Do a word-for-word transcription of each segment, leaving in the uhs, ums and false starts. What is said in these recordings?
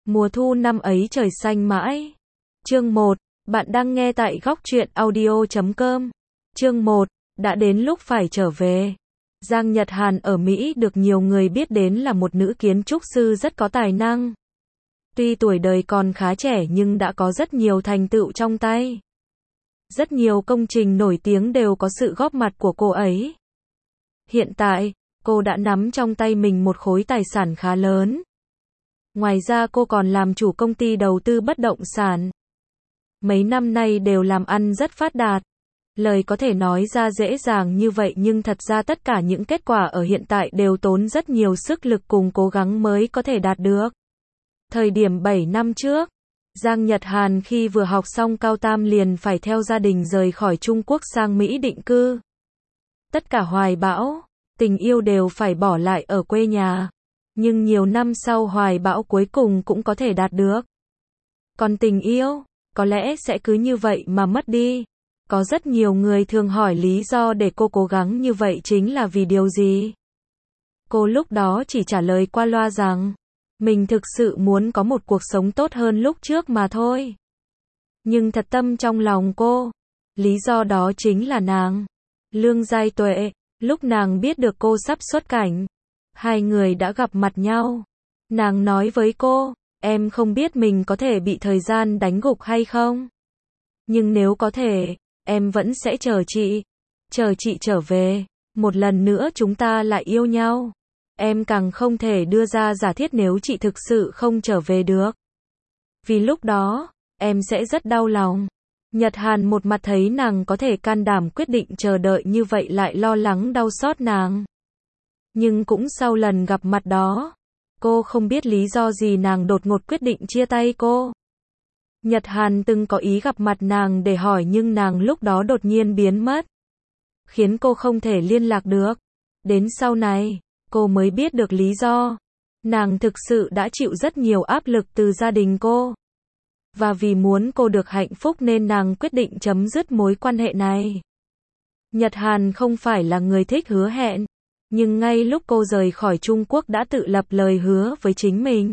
Mùa thu năm ấy trời xanh mãi. Chương một. Bạn đang nghe tại góc truyện audio chấm com. Chương một. Đã đến lúc phải trở về. Giang Nhật Hàn ở Mỹ được nhiều người biết đến là một nữ kiến trúc sư rất có tài năng. Tuy tuổi đời còn khá trẻ nhưng đã có rất nhiều thành tựu trong tay. Rất nhiều công trình nổi tiếng đều có sự góp mặt của cô ấy. Hiện tại, cô đã nắm trong tay mình một khối tài sản khá lớn. Ngoài ra cô còn làm chủ công ty đầu tư bất động sản. Mấy năm nay đều làm ăn rất phát đạt. Lời có thể nói ra dễ dàng như vậy nhưng thật ra tất cả những kết quả ở hiện tại đều tốn rất nhiều sức lực cùng cố gắng mới có thể đạt được. Thời điểm bảy năm trước, Giang Nhật Hàn khi vừa học xong cao tam liền phải theo gia đình rời khỏi Trung Quốc sang Mỹ định cư. Tất cả hoài bão, tình yêu đều phải bỏ lại ở quê nhà. Nhưng nhiều năm sau hoài bão cuối cùng cũng có thể đạt được. Còn tình yêu, có lẽ sẽ cứ như vậy mà mất đi. Có rất nhiều người thường hỏi lý do để cô cố gắng như vậy chính là vì điều gì. Cô lúc đó chỉ trả lời qua loa rằng, mình thực sự muốn có một cuộc sống tốt hơn lúc trước mà thôi. Nhưng thật tâm trong lòng cô, lý do đó chính là nàng, Lương Giai Tuệ. Lúc nàng biết được cô sắp xuất cảnh, hai người đã gặp mặt nhau. Nàng nói với cô, em không biết mình có thể bị thời gian đánh gục hay không. Nhưng nếu có thể, em vẫn sẽ chờ chị. Chờ chị trở về. Một lần nữa chúng ta lại yêu nhau. Em càng không thể đưa ra giả thiết nếu chị thực sự không trở về được. Vì lúc đó, em sẽ rất đau lòng. Nhật Hàn một mặt thấy nàng có thể can đảm quyết định chờ đợi như vậy lại lo lắng đau xót nàng. Nhưng cũng sau lần gặp mặt đó, cô không biết lý do gì nàng đột ngột quyết định chia tay cô. Nhật Hàn từng có ý gặp mặt nàng để hỏi nhưng nàng lúc đó đột nhiên biến mất, khiến cô không thể liên lạc được. Đến sau này, cô mới biết được lý do. Nàng thực sự đã chịu rất nhiều áp lực từ gia đình cô. Và vì muốn cô được hạnh phúc nên nàng quyết định chấm dứt mối quan hệ này. Nhật Hàn không phải là người thích hứa hẹn. Nhưng ngay lúc cô rời khỏi Trung Quốc đã tự lập lời hứa với chính mình.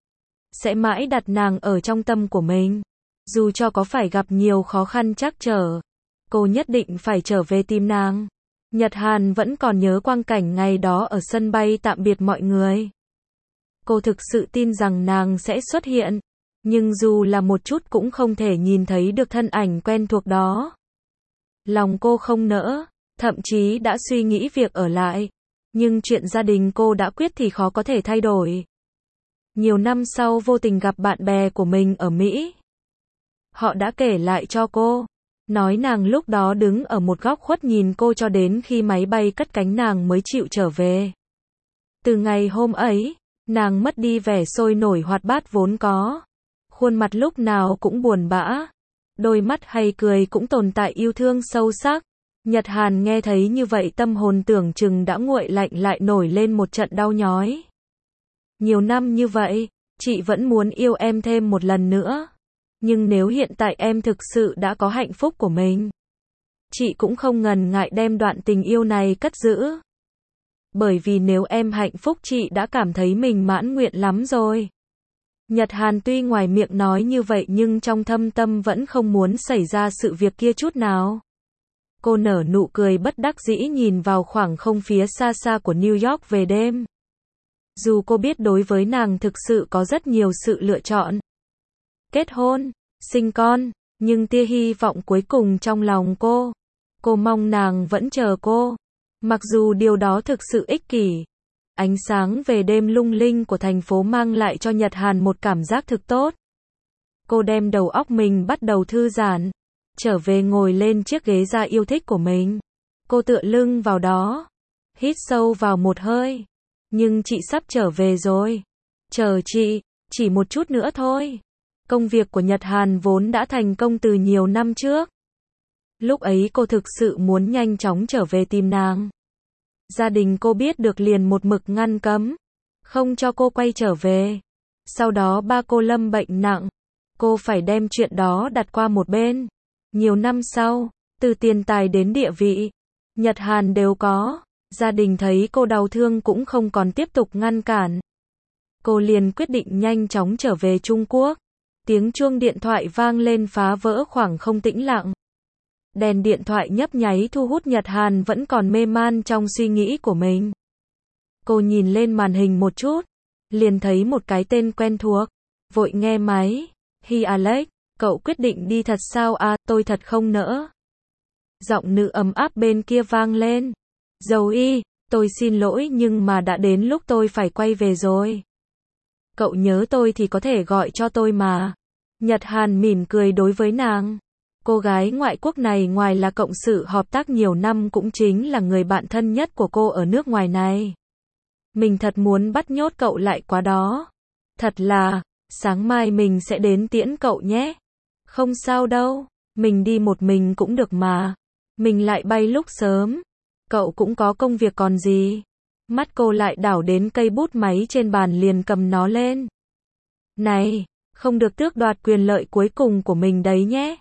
Sẽ mãi đặt nàng ở trong tâm của mình. Dù cho có phải gặp nhiều khó khăn trắc trở, cô nhất định phải trở về tìm nàng. Nhật Hàn vẫn còn nhớ quang cảnh ngày đó ở sân bay tạm biệt mọi người. Cô thực sự tin rằng nàng sẽ xuất hiện. Nhưng dù là một chút cũng không thể nhìn thấy được thân ảnh quen thuộc đó. Lòng cô không nỡ, thậm chí đã suy nghĩ việc ở lại. Nhưng chuyện gia đình cô đã quyết thì khó có thể thay đổi. Nhiều năm sau vô tình gặp bạn bè của mình ở Mỹ. Họ đã kể lại cho cô, nói nàng lúc đó đứng ở một góc khuất nhìn cô cho đến khi máy bay cất cánh nàng mới chịu trở về. Từ ngày hôm ấy, nàng mất đi vẻ sôi nổi hoạt bát vốn có. Khuôn mặt lúc nào cũng buồn bã. Đôi mắt hay cười cũng tồn tại yêu thương sâu sắc. Nhật Hàn nghe thấy như vậy tâm hồn tưởng chừng đã nguội lạnh lại nổi lên một trận đau nhói. Nhiều năm như vậy, chị vẫn muốn yêu em thêm một lần nữa. Nhưng nếu hiện tại em thực sự đã có hạnh phúc của mình, chị cũng không ngần ngại đem đoạn tình yêu này cất giữ. Bởi vì nếu em hạnh phúc chị đã cảm thấy mình mãn nguyện lắm rồi. Nhật Hàn tuy ngoài miệng nói như vậy nhưng trong thâm tâm vẫn không muốn xảy ra sự việc kia chút nào. Cô nở nụ cười bất đắc dĩ nhìn vào khoảng không phía xa xa của New York về đêm. Dù cô biết đối với nàng thực sự có rất nhiều sự lựa chọn. Kết hôn, sinh con, nhưng tia hy vọng cuối cùng trong lòng cô. Cô mong nàng vẫn chờ cô. Mặc dù điều đó thực sự ích kỷ. Ánh sáng về đêm lung linh của thành phố mang lại cho Nhật Hàn một cảm giác thực tốt. Cô đem đầu óc mình bắt đầu thư giãn. Trở về ngồi lên chiếc ghế da yêu thích của mình. Cô tựa lưng vào đó. Hít sâu vào một hơi. Nhưng chị sắp trở về rồi. Chờ chị, chỉ một chút nữa thôi. Công việc của Nhật Hàn vốn đã thành công từ nhiều năm trước. Lúc ấy cô thực sự muốn nhanh chóng trở về tìm nàng. Gia đình cô biết được liền một mực ngăn cấm. Không cho cô quay trở về. Sau đó ba cô lâm bệnh nặng. Cô phải đem chuyện đó đặt qua một bên. Nhiều năm sau, từ tiền tài đến địa vị, Nhật Hàn đều có. Gia đình thấy cô đau thương cũng không còn tiếp tục ngăn cản. cô liền quyết định nhanh chóng trở về Trung Quốc. Tiếng chuông điện thoại vang lên phá vỡ khoảng không tĩnh lặng. Đèn điện thoại nhấp nháy thu hút Nhật Hàn vẫn còn mê man trong suy nghĩ của mình. Cô nhìn lên màn hình một chút, liền thấy một cái tên quen thuộc, vội nghe máy. Hi Alex, cậu quyết định đi thật sao à, tôi thật không nỡ. Giọng nữ ấm áp bên kia vang lên. Dầu y, tôi xin lỗi nhưng mà đã đến lúc tôi phải quay về rồi. Cậu nhớ tôi thì có thể gọi cho tôi mà. Nhật Hàn mỉm cười đối với nàng. Cô gái ngoại quốc này ngoài là cộng sự hợp tác nhiều năm cũng chính là người bạn thân nhất của cô ở nước ngoài này. Mình thật muốn bắt nhốt cậu lại quá đó. Thật là, sáng mai mình sẽ đến tiễn cậu nhé. Không sao đâu, mình đi một mình cũng được mà. Mình lại bay lúc sớm. Cậu cũng có công việc còn gì. Mắt cô lại đảo đến cây bút máy trên bàn liền cầm nó lên. Này, không được tước đoạt quyền lợi cuối cùng của mình đấy nhé.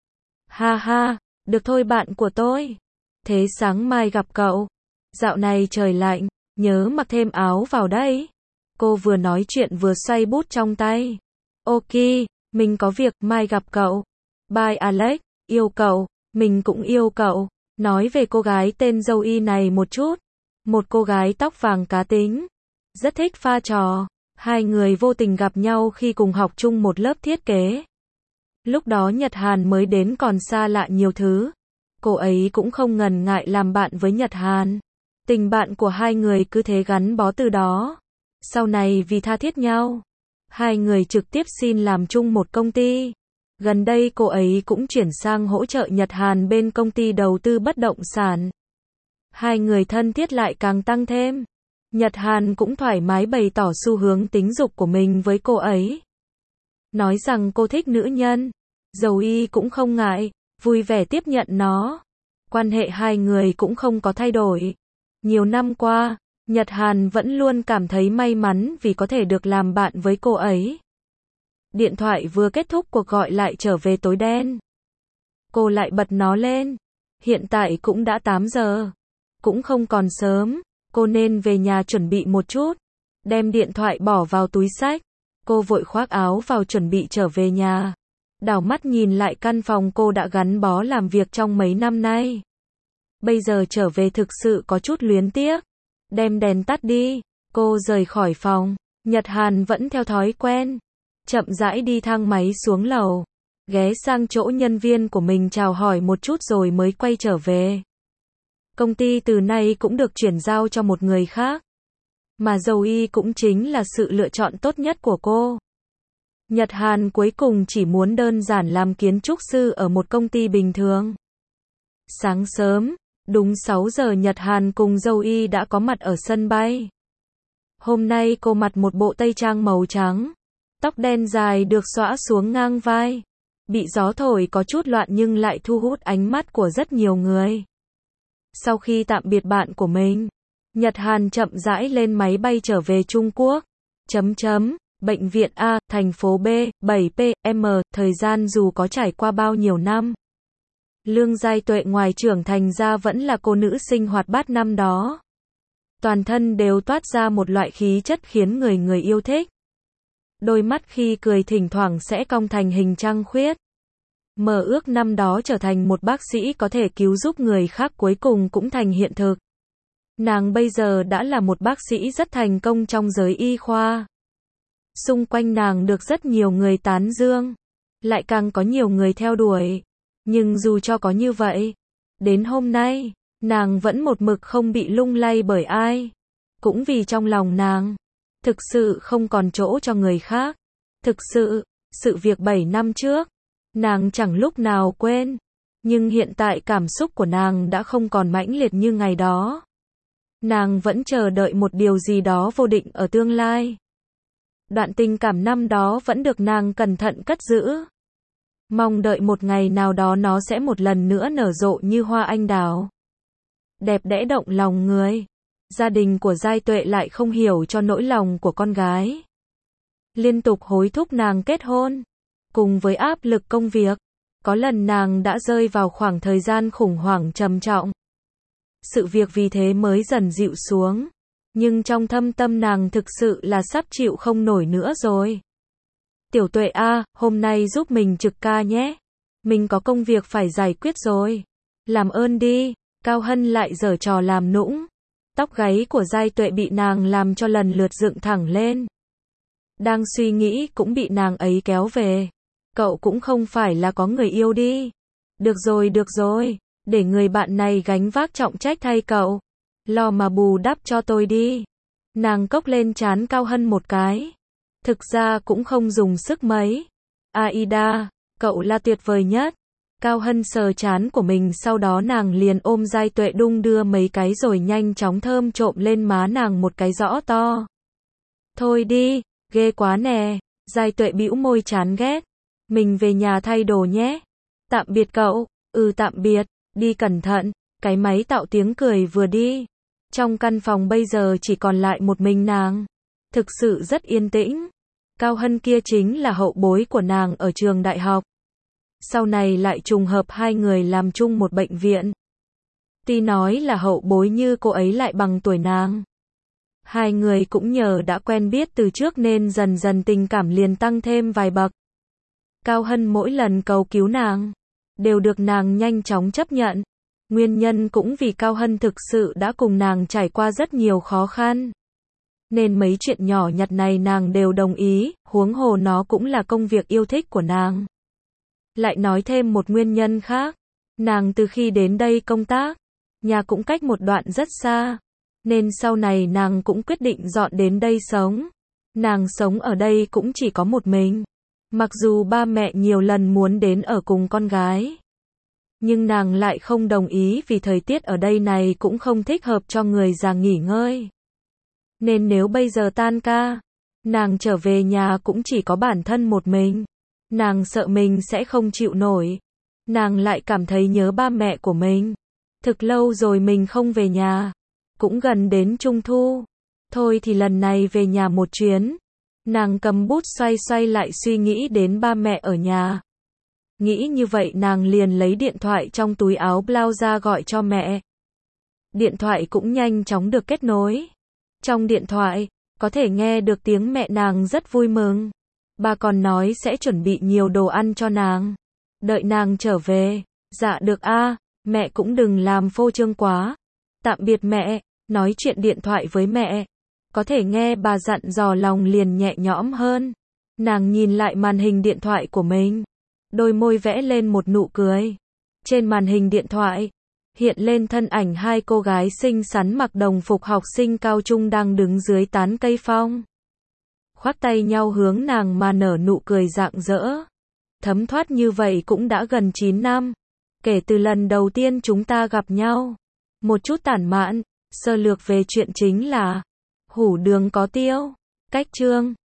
Ha ha, được thôi bạn của tôi. Thế sáng mai gặp cậu. Dạo này trời lạnh, nhớ mặc thêm áo vào đấy. Cô vừa nói chuyện vừa xoay bút trong tay. Ok, mình có việc, mai gặp cậu. Bye Alex, yêu cậu, mình cũng yêu cậu. Nói về cô gái tên Dâu Y này một chút. Một cô gái tóc vàng cá tính. Rất thích pha trò. Hai người vô tình gặp nhau khi cùng học chung một lớp thiết kế. Lúc đó Nhật Hàn mới đến còn xa lạ nhiều thứ. Cô ấy cũng không ngần ngại làm bạn với Nhật Hàn. Tình bạn của hai người cứ thế gắn bó từ đó. Sau này vì tha thiết nhau, hai người trực tiếp xin làm chung một công ty. Gần đây cô ấy cũng chuyển sang hỗ trợ Nhật Hàn bên công ty đầu tư bất động sản. Hai người thân thiết lại càng tăng thêm. Nhật Hàn cũng thoải mái bày tỏ xu hướng tính dục của mình với cô ấy. Nói rằng cô thích nữ nhân. Dầu Y cũng không ngại, vui vẻ tiếp nhận nó. Quan hệ hai người cũng không có thay đổi. Nhiều năm qua, Nhật Hàn vẫn luôn cảm thấy may mắn vì có thể được làm bạn với cô ấy. Điện thoại vừa kết thúc cuộc gọi lại trở về tối đen. Cô lại bật nó lên. Hiện tại cũng đã tám giờ. Cũng không còn sớm. Cô nên về nhà chuẩn bị một chút. Đem điện thoại bỏ vào túi xách. Cô vội khoác áo vào chuẩn bị trở về nhà. Đảo mắt nhìn lại căn phòng cô đã gắn bó làm việc trong mấy năm nay. Bây giờ trở về thực sự có chút luyến tiếc. Đem đèn tắt đi. Cô rời khỏi phòng. Nhật Hàn vẫn theo thói quen. Chậm rãi đi thang máy xuống lầu. Ghé sang chỗ nhân viên của mình chào hỏi một chút rồi mới quay trở về. Công ty từ nay cũng được chuyển giao cho một người khác. Mà Dầu Y cũng chính là sự lựa chọn tốt nhất của cô. Nhật Hàn cuối cùng chỉ muốn đơn giản làm kiến trúc sư ở một công ty bình thường. Sáng sớm, đúng sáu giờ Nhật Hàn cùng Dâu Y đã có mặt ở sân bay. Hôm nay cô mặc một bộ tây trang màu trắng. Tóc đen dài được xõa xuống ngang vai. Bị gió thổi có chút loạn nhưng lại thu hút ánh mắt của rất nhiều người. Sau khi tạm biệt bạn của mình, Nhật Hàn chậm rãi lên máy bay trở về Trung Quốc. Chấm chấm, bệnh viện A, thành phố B, bảy P M, thời gian dù có trải qua bao nhiêu năm. Lương Giai Tuệ ngoài trưởng thành ra vẫn là cô nữ sinh hoạt bát năm đó. Toàn thân đều toát ra một loại khí chất khiến người người yêu thích. Đôi mắt khi cười thỉnh thoảng sẽ cong thành hình trăng khuyết. Mơ ước năm đó trở thành một bác sĩ có thể cứu giúp người khác cuối cùng cũng thành hiện thực. Nàng bây giờ đã là một bác sĩ rất thành công trong giới y khoa. Xung quanh nàng được rất nhiều người tán dương. Lại càng có nhiều người theo đuổi. Nhưng dù cho có như vậy, đến hôm nay, nàng vẫn một mực không bị lung lay bởi ai. Cũng vì trong lòng nàng, thực sự không còn chỗ cho người khác. Thực sự, sự việc bảy năm trước, nàng chẳng lúc nào quên. Nhưng hiện tại cảm xúc của nàng đã không còn mãnh liệt như ngày đó. Nàng vẫn chờ đợi một điều gì đó vô định ở tương lai. Đoạn tình cảm năm đó vẫn được nàng cẩn thận cất giữ. Mong đợi một ngày nào đó nó sẽ một lần nữa nở rộ như hoa anh đào. Đẹp đẽ động lòng người. Gia đình của Giai Tuệ lại không hiểu cho nỗi lòng của con gái. Liên tục hối thúc nàng kết hôn. Cùng với áp lực công việc, có lần nàng đã rơi vào khoảng thời gian khủng hoảng trầm trọng. Sự việc vì thế mới dần dịu xuống. Nhưng trong thâm tâm nàng thực sự là sắp chịu không nổi nữa rồi. Tiểu Tuệ a, hôm nay giúp mình trực ca nhé. Mình có công việc phải giải quyết rồi. Làm ơn đi. Cao Hân lại giở trò làm nũng. Tóc gáy của Giai Tuệ bị nàng làm cho lần lượt dựng thẳng lên. Đang suy nghĩ cũng bị nàng ấy kéo về. Cậu cũng không phải là có người yêu đi. Được rồi được rồi, để người bạn này gánh vác trọng trách thay cậu. Lo mà bù đắp cho tôi đi. Nàng cốc lên trán Cao Hân một cái. Thực ra cũng không dùng sức mấy. Aida, cậu là tuyệt vời nhất. Cao Hân sờ trán của mình, sau đó nàng liền ôm Giai Tuệ đung đưa mấy cái rồi nhanh chóng thơm trộm lên má nàng một cái rõ to. Thôi đi, ghê quá nè. Giai Tuệ bĩu môi chán ghét. Mình về nhà thay đồ nhé. Tạm biệt cậu. Ừ tạm biệt, đi cẩn thận. Cái máy tạo tiếng cười vừa đi. Trong căn phòng bây giờ chỉ còn lại một mình nàng. Thực sự rất yên tĩnh. Cao Hân kia chính là hậu bối của nàng ở trường đại học. Sau này lại trùng hợp hai người làm chung một bệnh viện. Tuy nói là hậu bối như cô ấy lại bằng tuổi nàng. Hai người cũng nhờ đã quen biết từ trước nên dần dần tình cảm liền tăng thêm vài bậc. Cao Hân mỗi lần cầu cứu nàng, đều được nàng nhanh chóng chấp nhận. Nguyên nhân cũng vì Cao Hân thực sự đã cùng nàng trải qua rất nhiều khó khăn. Nên mấy chuyện nhỏ nhặt này nàng đều đồng ý, huống hồ nó cũng là công việc yêu thích của nàng. Lại nói thêm một nguyên nhân khác, nàng từ khi đến đây công tác, nhà cũng cách một đoạn rất xa, nên sau này nàng cũng quyết định dọn đến đây sống. Nàng sống ở đây cũng chỉ có một mình. Mặc dù ba mẹ nhiều lần muốn đến ở cùng con gái, nhưng nàng lại không đồng ý vì thời tiết ở đây này cũng không thích hợp cho người già nghỉ ngơi. Nên nếu bây giờ tan ca, nàng trở về nhà cũng chỉ có bản thân một mình. Nàng sợ mình sẽ không chịu nổi. Nàng lại cảm thấy nhớ ba mẹ của mình. Thực lâu rồi mình không về nhà. Cũng gần đến Trung Thu. Thôi thì lần này về nhà một chuyến. Nàng cầm bút xoay xoay lại suy nghĩ đến ba mẹ ở nhà. Nghĩ như vậy nàng liền lấy điện thoại trong túi áo blouse ra gọi cho mẹ. Điện thoại cũng nhanh chóng được kết nối. Trong điện thoại, có thể nghe được tiếng mẹ nàng rất vui mừng. Bà còn nói sẽ chuẩn bị nhiều đồ ăn cho nàng. Đợi nàng trở về. Dạ được a, mẹ cũng đừng làm phô trương quá. Tạm biệt mẹ, nói chuyện điện thoại với mẹ. Có thể nghe bà dặn dò lòng liền nhẹ nhõm hơn. Nàng nhìn lại màn hình điện thoại của mình. Đôi môi vẽ lên một nụ cười. Trên màn hình điện thoại, hiện lên thân ảnh hai cô gái xinh xắn mặc đồng phục học sinh cao trung đang đứng dưới tán cây phong. Khoác tay nhau hướng nàng mà nở nụ cười rạng rỡ. Thấm thoát như vậy cũng đã gần chín năm. Kể từ lần đầu tiên chúng ta gặp nhau. Một chút tản mạn, sơ lược về chuyện chính là Hủ Đường Có Tiêu. Cách chương